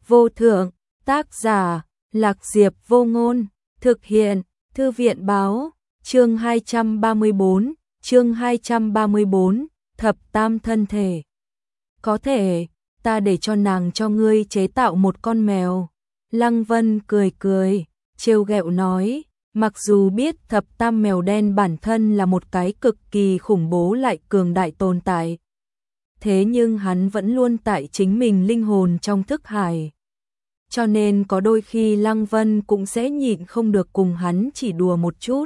vô thượng, tác giả, Lạc Diệp Vô Ngôn, thực hiện, Thư viện báo, chương 234, thập tam thân thể. Có thể, ta để cho nàng cho ngươi chế tạo một con mèo. Lăng Vân cười cười, trêu ghẹo nói, mặc dù biết thập tam mèo đen bản thân là một cái cực kỳ khủng bố lại cường đại tồn tại. Thế nhưng hắn vẫn luôn tại chính mình linh hồn trong thức hải. Cho nên có đôi khi Lăng Vân cũng sẽ nhịn không được cùng hắn chỉ đùa một chút.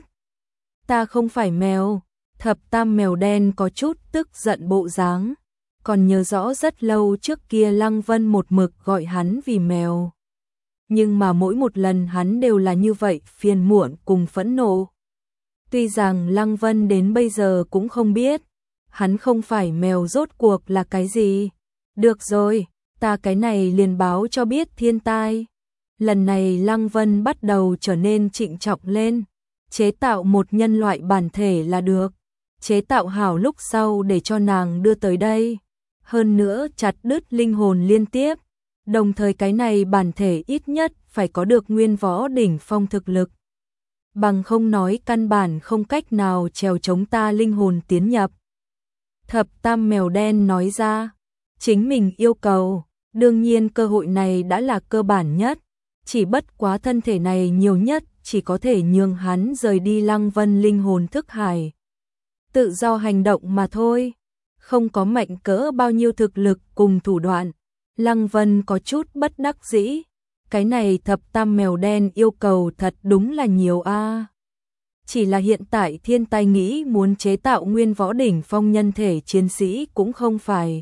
Ta không phải mèo, thập tam mèo đen có chút tức giận bộ dáng. Còn nhớ rõ rất lâu trước kia Lăng Vân một mực gọi hắn vì mèo. Nhưng mà mỗi một lần hắn đều là như vậy, phiền muộn cùng phẫn nộ. Tuy rằng Lăng Vân đến bây giờ cũng không biết, hắn không phải mèo rốt cuộc là cái gì. Được rồi, ta cái này liền báo cho biết thiên tai. Lần này Lăng Vân bắt đầu trở nên trịnh trọng lên. Chế tạo một nhân loại bản thể là được. Chế tạo hảo lúc sau để cho nàng đưa tới đây. Hơn nữa chặt đứt linh hồn liên tiếp. Đồng thời cái này bản thể ít nhất phải có được nguyên võ đỉnh phong thực lực. Bằng không nói căn bản không cách nào trèo chống ta linh hồn tiến nhập. Thập tam mèo đen nói ra, chính mình yêu cầu, đương nhiên cơ hội này đã là cơ bản nhất, chỉ bất quá thân thể này nhiều nhất chỉ có thể nhường hắn rời đi Lăng Vân linh hồn thức hải. Tự do hành động mà thôi, không có mạnh cỡ bao nhiêu thực lực cùng thủ đoạn. Lăng Vân có chút bất đắc dĩ, cái này thập tam mèo đen yêu cầu thật đúng là nhiều a. Chỉ là hiện tại thiên tai nghĩ muốn chế tạo nguyên võ đỉnh phong nhân thể chiến sĩ cũng không phải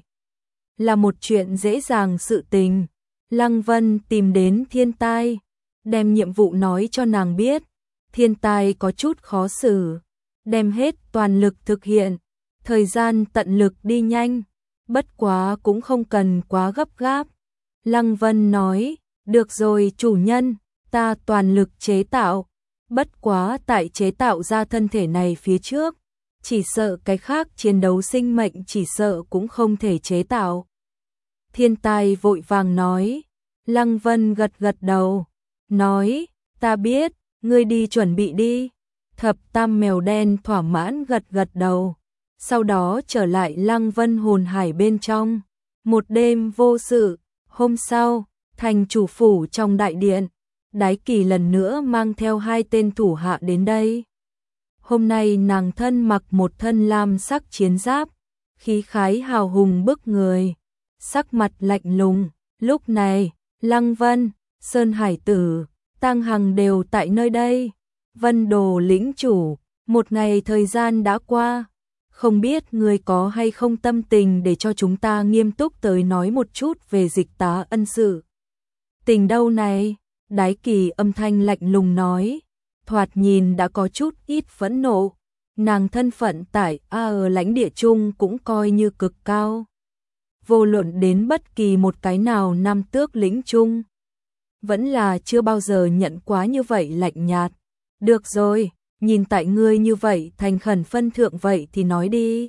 là một chuyện dễ dàng sự tình. Lăng Vân tìm đến thiên tai, đem nhiệm vụ nói cho nàng biết, thiên tai có chút khó xử, đem hết toàn lực thực hiện, thời gian tận lực đi nhanh, bất quá cũng không cần quá gấp gáp. Lăng Vân nói, được rồi chủ nhân, ta toàn lực chế tạo. Bất quá tại chế tạo ra thân thể này phía trước, chỉ sợ cái khác chiến đấu sinh mệnh chỉ sợ cũng không thể chế tạo. Thiên tai vội vàng nói, Lăng Vân gật gật đầu, nói, ta biết, ngươi đi chuẩn bị đi. Thập tam mèo đen thỏa mãn gật gật đầu, sau đó trở lại Lăng Vân hồn hải bên trong. Một đêm vô sự, hôm sau, thành chủ phủ trong đại điện. Đái Kỳ lần nữa mang theo 2 tên thủ hạ đến đây. Hôm nay nàng thân mặc một thân lam sắc chiến giáp, khí khái hào hùng bức người, sắc mặt lạnh lùng. Lúc này, Lăng Vân, Sơn Hải Tử, Tang Hằng đều tại nơi đây. Vân Đồ lĩnh chủ, một ngày thời gian đã qua, không biết người có hay không tâm tình để cho chúng ta nghiêm túc tới nói một chút về Dịch Tá ân sự. Tình đâu này? Đái Kỳ âm thanh lạnh lùng nói, thoạt nhìn đã có chút ít phẫn nộ, nàng thân phận tại ở lãnh địa chung cũng coi như cực cao. Vô luận đến bất kỳ một cái nào nam tước lĩnh chung, vẫn là chưa bao giờ nhận quá như vậy lạnh nhạt. Được rồi, nhìn tại ngươi như vậy thành khẩn phân thượng vậy thì nói đi.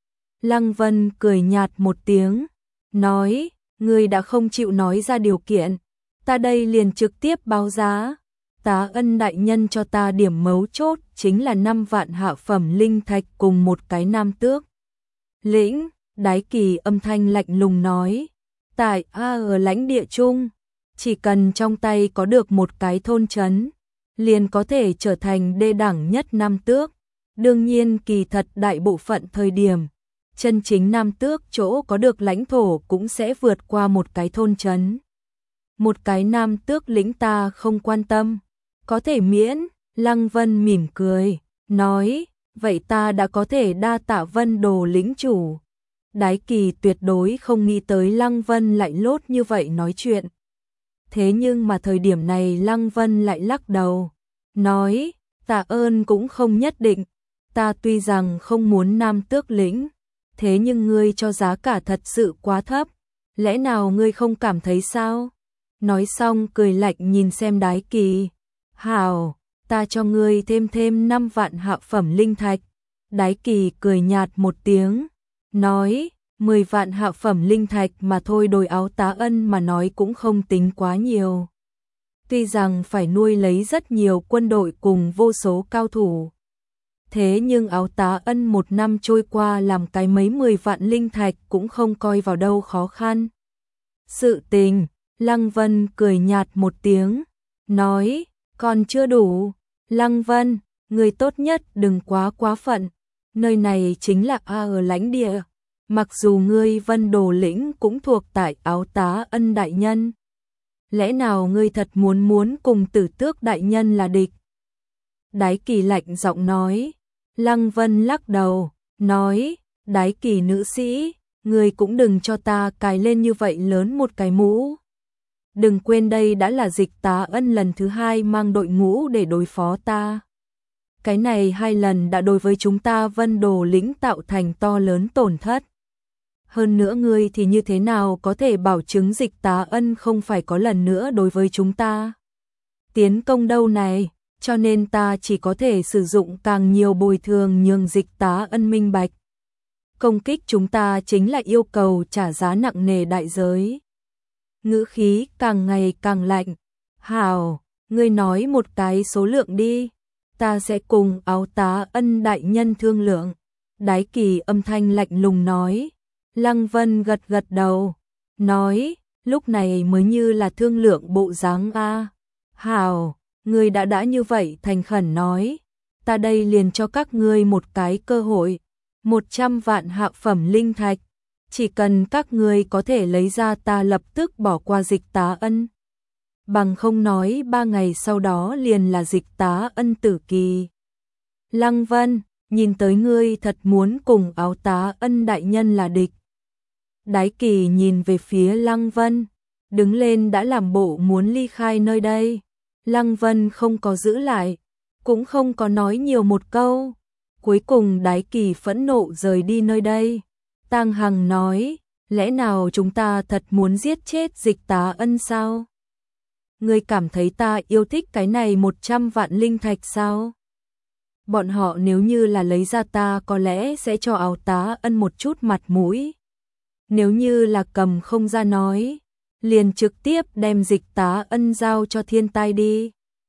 Lăng Vân cười nhạt một tiếng, nói, ngươi đã không chịu nói ra điều kiện. Ta đây liền trực tiếp báo giá. Tá ân đại nhân cho ta điểm mấu chốt chính là 5 vạn hạ phẩm linh thạch cùng một cái nam tước. Lĩnh, Đái Kỳ âm thanh lạnh lùng nói. Tại ở lãnh địa chung, chỉ cần trong tay có được một cái thôn trấn, liền có thể trở thành đê đẳng nhất nam tước. Đương nhiên kỳ thật đại bộ phận thời điểm, chân chính nam tước chỗ có được lãnh thổ cũng sẽ vượt qua một cái thôn trấn. Một cái nam tước lĩnh ta không quan tâm, có thể miễn. Lăng Vân mỉm cười, nói, vậy ta đã có thể đa tạ Vân Đồ lĩnh chủ. Đái Kỳ tuyệt đối không nghĩ tới Lăng Vân lại lốt như vậy nói chuyện. Thế nhưng mà thời điểm này Lăng Vân lại lắc đầu, nói, tạ ơn cũng không nhất định, ta tuy rằng không muốn nam tước lĩnh, thế nhưng ngươi cho giá cả thật sự quá thấp, lẽ nào ngươi không cảm thấy sao? Nói xong cười lạnh nhìn xem Đái Kỳ. Hảo, ta cho ngươi thêm 5 vạn hạ phẩm linh thạch. Đái Kỳ cười nhạt một tiếng, nói, 10 vạn hạ phẩm linh thạch mà thôi, đối Áo Tá Ân mà nói cũng không tính quá nhiều. Tuy rằng phải nuôi lấy rất nhiều quân đội cùng vô số cao thủ. Thế nhưng Áo Tá Ân một năm trôi qua làm cái mấy 10 vạn linh thạch cũng không coi vào đâu khó khăn. Sự tình, Lăng Vân cười nhạt một tiếng, nói, còn chưa đủ. Lăng Vân, người tốt nhất đừng quá phận, nơi này chính là ở lãnh địa. Mặc dù ngươi Vân Đồ lĩnh cũng thuộc tại Áo Tá Ân đại nhân. Lẽ nào ngươi thật muốn cùng Tử Tước đại nhân là địch? Đái Kỳ lạnh giọng nói. Lăng Vân lắc đầu, nói, Đái Kỳ nữ sĩ, ngươi cũng đừng cho ta cài lên như vậy lớn một cái mũ. Đừng quên đây đã là Dịch Tá Ân lần thứ 2 mang đội ngũ để đối phó ta. Cái này 2 lần đã đối với chúng ta Vân Đồ lĩnh tạo thành to lớn tổn thất. Hơn nữa ngươi thì như thế nào có thể bảo chứng Dịch Tá Ân không phải có lần nữa đối với chúng ta tiến công đâu này, cho nên ta chỉ có thể sử dụng càng nhiều bồi thường nhường Dịch Tá Ân minh bạch. Công kích chúng ta chính là yêu cầu trả giá nặng nề đại giới. Ngữ khí càng ngày càng lạnh. Hảo, ngươi nói một cái số lượng đi, ta sẽ cùng Áo Tá Ân đại nhân thương lượng. Đái Kỳ âm thanh lạnh lùng nói. Lăng Vân gật đầu, nói, lúc này mới như là thương lượng bộ dáng a. Hảo, ngươi đã như vậy thành khẩn nói, ta đây liền cho các ngươi một cái cơ hội, 100 vạn hạ phẩm linh thạch, chỉ cần các ngươi có thể lấy ra ta lập tức bỏ qua Dịch Tá Ân. Bằng không nói 3 ngày sau đó liền là Dịch Tá Ân tử kỳ. Lăng Vân, nhìn tới ngươi thật muốn cùng Áo Tá Ân đại nhân là địch. Đái Kỳ nhìn về phía Lăng Vân, đứng lên đã làm bộ muốn ly khai nơi đây. Lăng Vân không có giữ lại, cũng không có nói nhiều một câu. Cuối cùng Đái Kỳ phẫn nộ rời đi nơi đây. Tang Hằng nói, lẽ nào chúng ta thật muốn giết chết Dịch Tá Ân sao? Ngươi cảm thấy ta yêu thích cái này 100 vạn linh thạch sao? Bọn họ nếu như là lấy ra ta có lẽ sẽ cho Áo Tá Ân một chút mặt mũi. Nếu như là cầm không ra nói, liền trực tiếp đem Dịch Tá Ân giao cho Thiên Tai đi.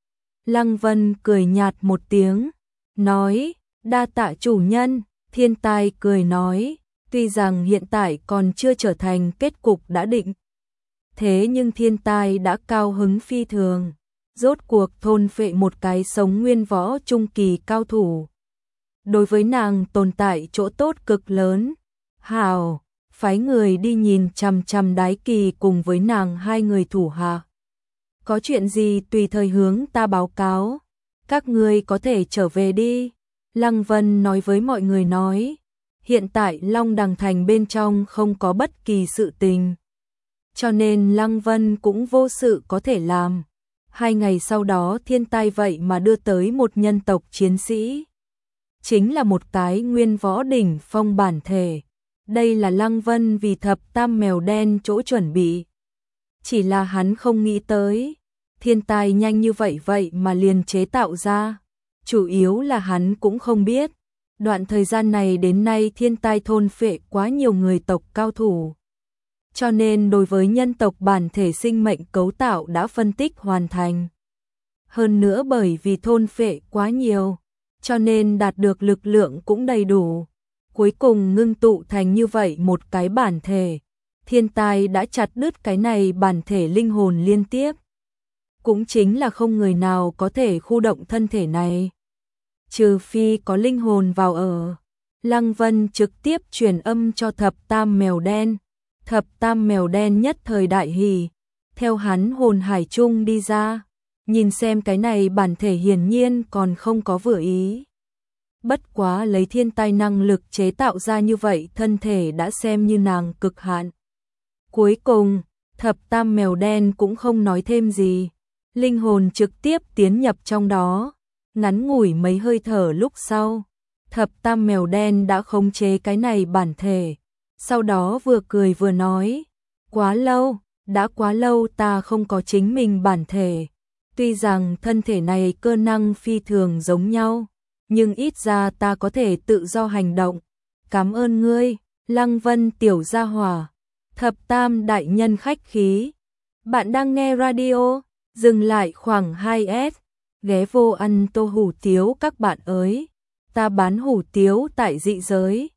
Lăng Vân cười nhạt một tiếng, nói, đa tạ chủ nhân. Thiên Tai cười nói, tuy rằng hiện tại còn chưa trở thành kết cục đã định. Thế nhưng Thiên Tai đã cao hứng phi thường, rốt cuộc thôn phệ một cái sống nguyên võ trung kỳ cao thủ. Đối với nàng tồn tại chỗ tốt cực lớn. Hảo, phái người đi nhìn chằm Đái Kỳ cùng với nàng 2 người thủ hạ. Có chuyện gì tùy thời hướng ta báo cáo, các ngươi có thể trở về đi. Lăng Vân nói với mọi người nói, hiện tại Long Đằng Thành bên trong không có bất kỳ sự tình. Cho nên Lăng Vân cũng vô sự có thể làm. 2 ngày sau đó Thiên Tai vậy mà đưa tới một nhân tộc chiến sĩ. Chính là một cái nguyên võ đỉnh phong bản thể. Đây là Lăng Vân vì thập tam mèo đen chỗ chuẩn bị. Chỉ là hắn không nghĩ tới, Thiên Tai nhanh như vậy mà liền chế tạo ra. Chủ yếu là hắn cũng không biết, đoạn thời gian này đến nay Thiên Tai thôn phệ quá nhiều người tộc cao thủ. Cho nên đối với nhân tộc bản thể sinh mệnh cấu tạo đã phân tích hoàn thành. Hơn nữa bởi vì thôn phệ quá nhiều, cho nên đạt được lực lượng cũng đầy đủ. Cuối cùng ngưng tụ thành như vậy một cái bản thể. Thiên Tai đã chặt đứt cái này bản thể linh hồn liên tiếp. Cũng chính là không người nào có thể khu động thân thể này, trừ phi có linh hồn vào ở. Lăng Vân trực tiếp truyền âm cho thập tam mèo đen. Thập tam mèo đen nhất thời đại hỉ, theo hắn hồn hải chung đi ra, nhìn xem cái này bản thể hiển nhiên còn không có vừa ý. Bất quá lấy Thiên Tai năng lực chế tạo ra như vậy thân thể đã xem như nàng cực hạn. Cuối cùng, thập tam mèo đen cũng không nói thêm gì, linh hồn trực tiếp tiến nhập trong đó. Ngắn ngủi mấy hơi thở lúc sau, thập tam mèo đen đã khống chế cái này bản thể. Sau đó vừa cười vừa nói, quá lâu, đã quá lâu ta không có chính mình bản thể. Tuy rằng thân thể này cơ năng phi thường giống nhau, nhưng ít ra ta có thể tự do hành động. Cảm ơn ngươi, Lăng Vân tiểu gia hỏa, thập tam đại nhân khách khí. Bạn đang nghe radio, dừng lại khoảng 2S, ghé vô ăn tô hủ tiếu các bạn ơi. Ta bán hủ tiếu tại dị giới.